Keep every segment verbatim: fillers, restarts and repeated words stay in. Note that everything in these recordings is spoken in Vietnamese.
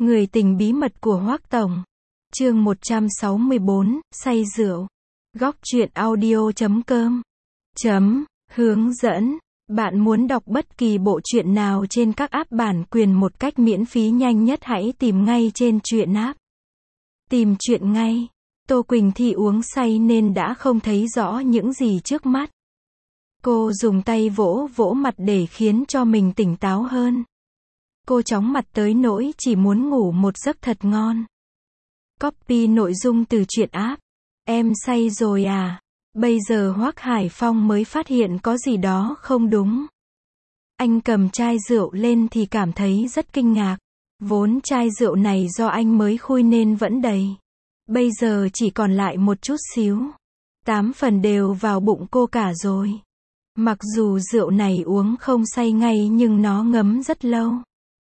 Người tình bí mật của Hoắc Tổng. Chương một trăm sáu mươi bốn, say rượu. Góc truyện audio chấm com. Chấm, hướng dẫn. Bạn muốn đọc bất kỳ bộ truyện nào trên các app bản quyền một cách miễn phí nhanh nhất hãy tìm ngay trên truyện app. Tìm truyện ngay. Tô Quỳnh Thi uống say nên đã không thấy rõ những gì trước mắt. Cô dùng tay vỗ vỗ mặt để khiến cho mình tỉnh táo hơn. Cô chóng mặt tới nỗi chỉ muốn ngủ một giấc thật ngon. Copy nội dung từ truyện app. Em say rồi à? Bây giờ Hoắc Hải Phong mới phát hiện có gì đó không đúng. Anh cầm chai rượu lên thì cảm thấy rất kinh ngạc. Vốn chai rượu này do anh mới khui nên vẫn đầy. Bây giờ chỉ còn lại một chút xíu. Tám phần đều vào bụng cô cả rồi. Mặc dù rượu này uống không say ngay nhưng nó ngấm rất lâu.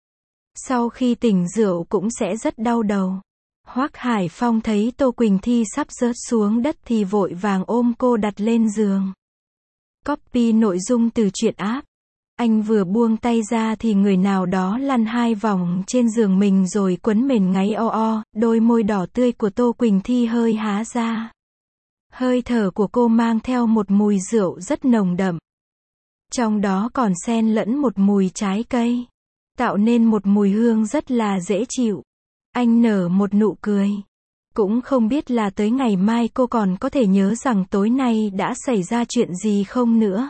Sau khi tỉnh rượu cũng sẽ rất đau đầu. Hoắc Hải Phong thấy Tô Quỳnh Thi sắp rớt xuống đất thì vội vàng ôm cô đặt lên giường. Copy nội dung từ truyện app. Anh vừa buông tay ra thì người nào đó lăn hai vòng trên giường mình rồi quấn mền ngáy o o, đôi môi đỏ tươi của Tô Quỳnh Thi hơi há ra. Hơi thở của cô mang theo một mùi rượu rất nồng đậm. Trong đó còn xen lẫn một mùi trái cây. Tạo nên một mùi hương rất là dễ chịu. Anh nở một nụ cười. Cũng không biết là tới ngày mai cô còn có thể nhớ rằng tối nay đã xảy ra chuyện gì không nữa.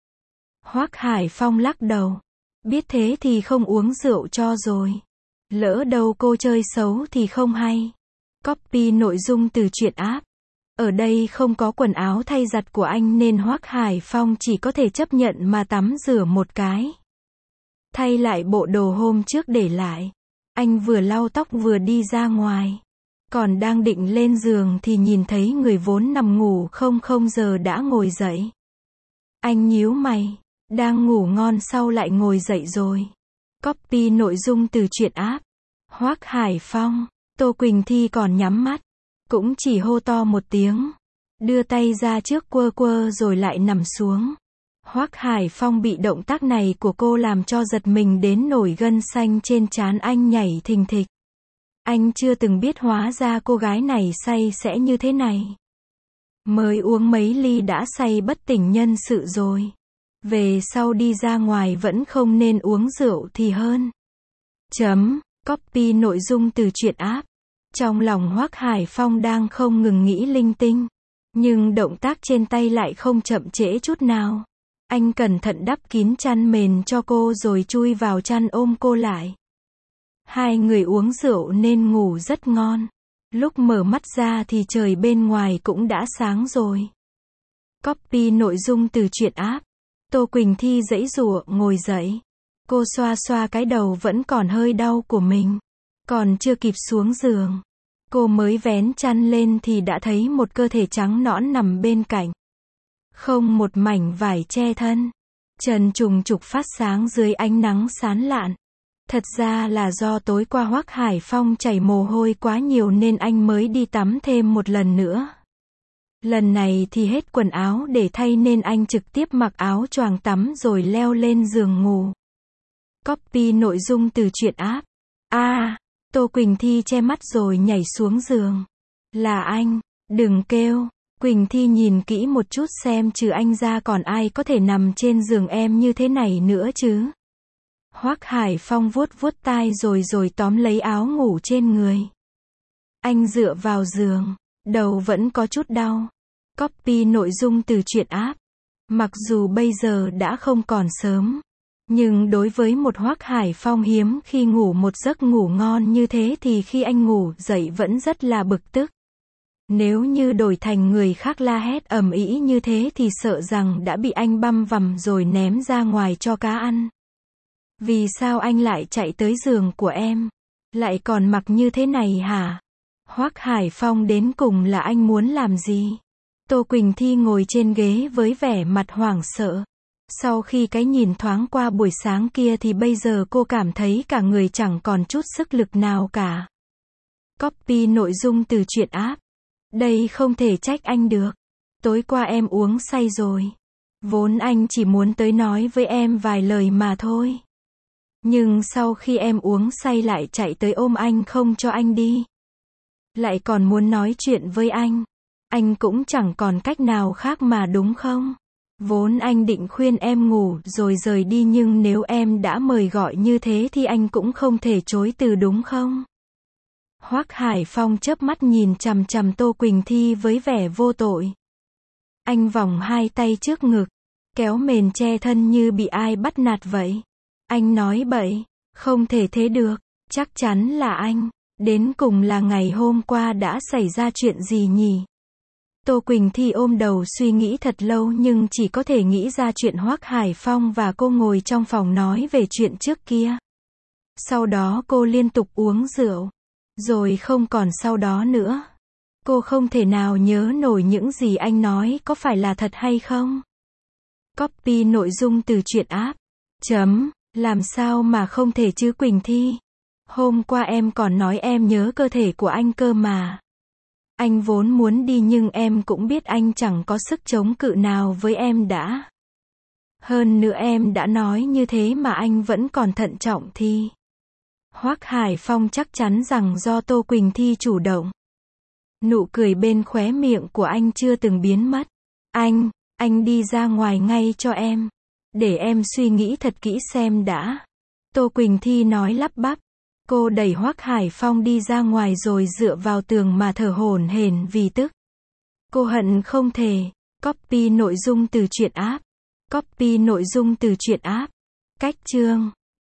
Hoắc Hải Phong lắc đầu. Biết thế thì không uống rượu cho rồi. Lỡ đâu cô chơi xấu thì không hay. Copy nội dung từ truyện app. Ở đây không có quần áo thay giặt của anh nên Hoắc Hải Phong chỉ có thể chấp nhận mà tắm rửa một cái. Thay lại bộ đồ hôm trước để lại. Anh vừa lau tóc vừa đi ra ngoài. Còn đang định lên giường thì nhìn thấy người vốn nằm ngủ không không giờ đã ngồi dậy. Anh nhíu mày. Đang ngủ ngon sau lại ngồi dậy rồi. Copy nội dung từ truyện app. Hoắc Hải Phong. Tô Quỳnh Thi còn nhắm mắt. Cũng chỉ hô to một tiếng. Đưa tay ra trước quơ quơ rồi lại nằm xuống. Hoắc Hải Phong bị động tác này của cô làm cho giật mình đến nổi gân xanh trên trán anh nhảy thình thịch. Anh chưa từng biết hóa ra cô gái này say sẽ như thế này. Mới uống mấy ly đã say bất tỉnh nhân sự rồi. Về sau đi ra ngoài vẫn không nên uống rượu thì hơn. Chấm, copy nội dung từ truyện app. Trong lòng Hoắc Hải Phong đang không ngừng nghĩ linh tinh. Nhưng động tác trên tay lại không chậm trễ chút nào. Anh cẩn thận đắp kín chăn mền cho cô rồi chui vào chăn ôm cô lại. Hai người uống rượu nên ngủ rất ngon. Lúc mở mắt ra thì trời bên ngoài cũng đã sáng rồi. Copy nội dung từ truyện app. Tô Quỳnh Thi giãy giụa ngồi dậy. Cô xoa xoa cái đầu vẫn còn hơi đau của mình. Còn chưa kịp xuống giường. Cô mới vén chăn lên thì đã thấy một cơ thể trắng nõn nằm bên cạnh. Không một mảnh vải che thân. Trần trùng trục phát sáng dưới ánh nắng sáng lạn. Thật ra là do tối qua Hoắc Hải Phong chảy mồ hôi quá nhiều nên anh mới đi tắm thêm một lần nữa. Lần này thì hết quần áo để thay nên anh trực tiếp mặc áo choàng tắm rồi leo lên giường ngủ. Copy nội dung từ truyện app. A, à, Tô Quỳnh Thi che mắt rồi nhảy xuống giường. Là anh, đừng kêu. Quỳnh Thi nhìn kỹ một chút xem trừ anh ra còn ai có thể nằm trên giường em như thế này nữa chứ. Hoắc Hải Phong vuốt vuốt tai rồi rồi tóm lấy áo ngủ trên người. Anh dựa vào giường, đầu vẫn có chút đau. Copy nội dung từ truyện app. Mặc dù bây giờ đã không còn sớm, nhưng đối với một Hoắc Hải Phong hiếm khi ngủ một giấc ngủ ngon như thế thì khi anh ngủ dậy vẫn rất là bực tức. Nếu như đổi thành người khác la hét ầm ĩ như thế thì sợ rằng đã bị anh băm vằm rồi ném ra ngoài cho cá ăn. Vì sao anh lại chạy tới giường của em? Lại còn mặc như thế này hả? Hoắc Hải Phong đến cùng là anh muốn làm gì? Tô Quỳnh Thi ngồi trên ghế với vẻ mặt hoảng sợ. Sau khi cái nhìn thoáng qua buổi sáng kia thì bây giờ cô cảm thấy cả người chẳng còn chút sức lực nào cả. Copy nội dung từ truyện app. Đây không thể trách anh được. Tối qua em uống say rồi. Vốn anh chỉ muốn tới nói với em vài lời mà thôi. Nhưng sau khi em uống say lại chạy tới ôm anh không cho anh đi. Lại còn muốn nói chuyện với anh. Anh cũng chẳng còn cách nào khác mà đúng không? Vốn anh định khuyên em ngủ rồi rời đi nhưng nếu em đã mời gọi như thế thì anh cũng không thể chối từ đúng không? Hoắc Hải Phong chớp mắt nhìn chằm chằm Tô Quỳnh Thi với vẻ vô tội. Anh vòng hai tay trước ngực, kéo mền che thân như bị ai bắt nạt vậy. Anh nói bậy, không thể thế được, chắc chắn là anh. Đến cùng là ngày hôm qua đã xảy ra chuyện gì nhỉ? Tô Quỳnh Thi ôm đầu suy nghĩ thật lâu nhưng chỉ có thể nghĩ ra chuyện Hoắc Hải Phong và cô ngồi trong phòng nói về chuyện trước kia. Sau đó cô liên tục uống rượu. Rồi không còn sau đó nữa. Cô không thể nào nhớ nổi những gì anh nói có phải là thật hay không. Copy nội dung từ truyện app. Chấm, làm sao mà không thể chứ Quỳnh Thi. Hôm qua em còn nói em nhớ cơ thể của anh cơ mà. Anh vốn muốn đi nhưng em cũng biết anh chẳng có sức chống cự nào với em đã. Hơn nữa em đã nói như thế mà anh vẫn còn thận trọng thì. Hoắc Hải Phong chắc chắn rằng do Tô Quỳnh Thi chủ động. Nụ cười bên khóe miệng của anh chưa từng biến mất. Anh, anh đi ra ngoài ngay cho em. Để em suy nghĩ thật kỹ xem đã. Tô Quỳnh Thi nói lắp bắp. Cô đẩy Hoắc Hải Phong đi ra ngoài rồi dựa vào tường mà thở hổn hển vì tức. Cô hận không thể. Copy nội dung từ truyện app. Copy nội dung từ truyện app. Cách chương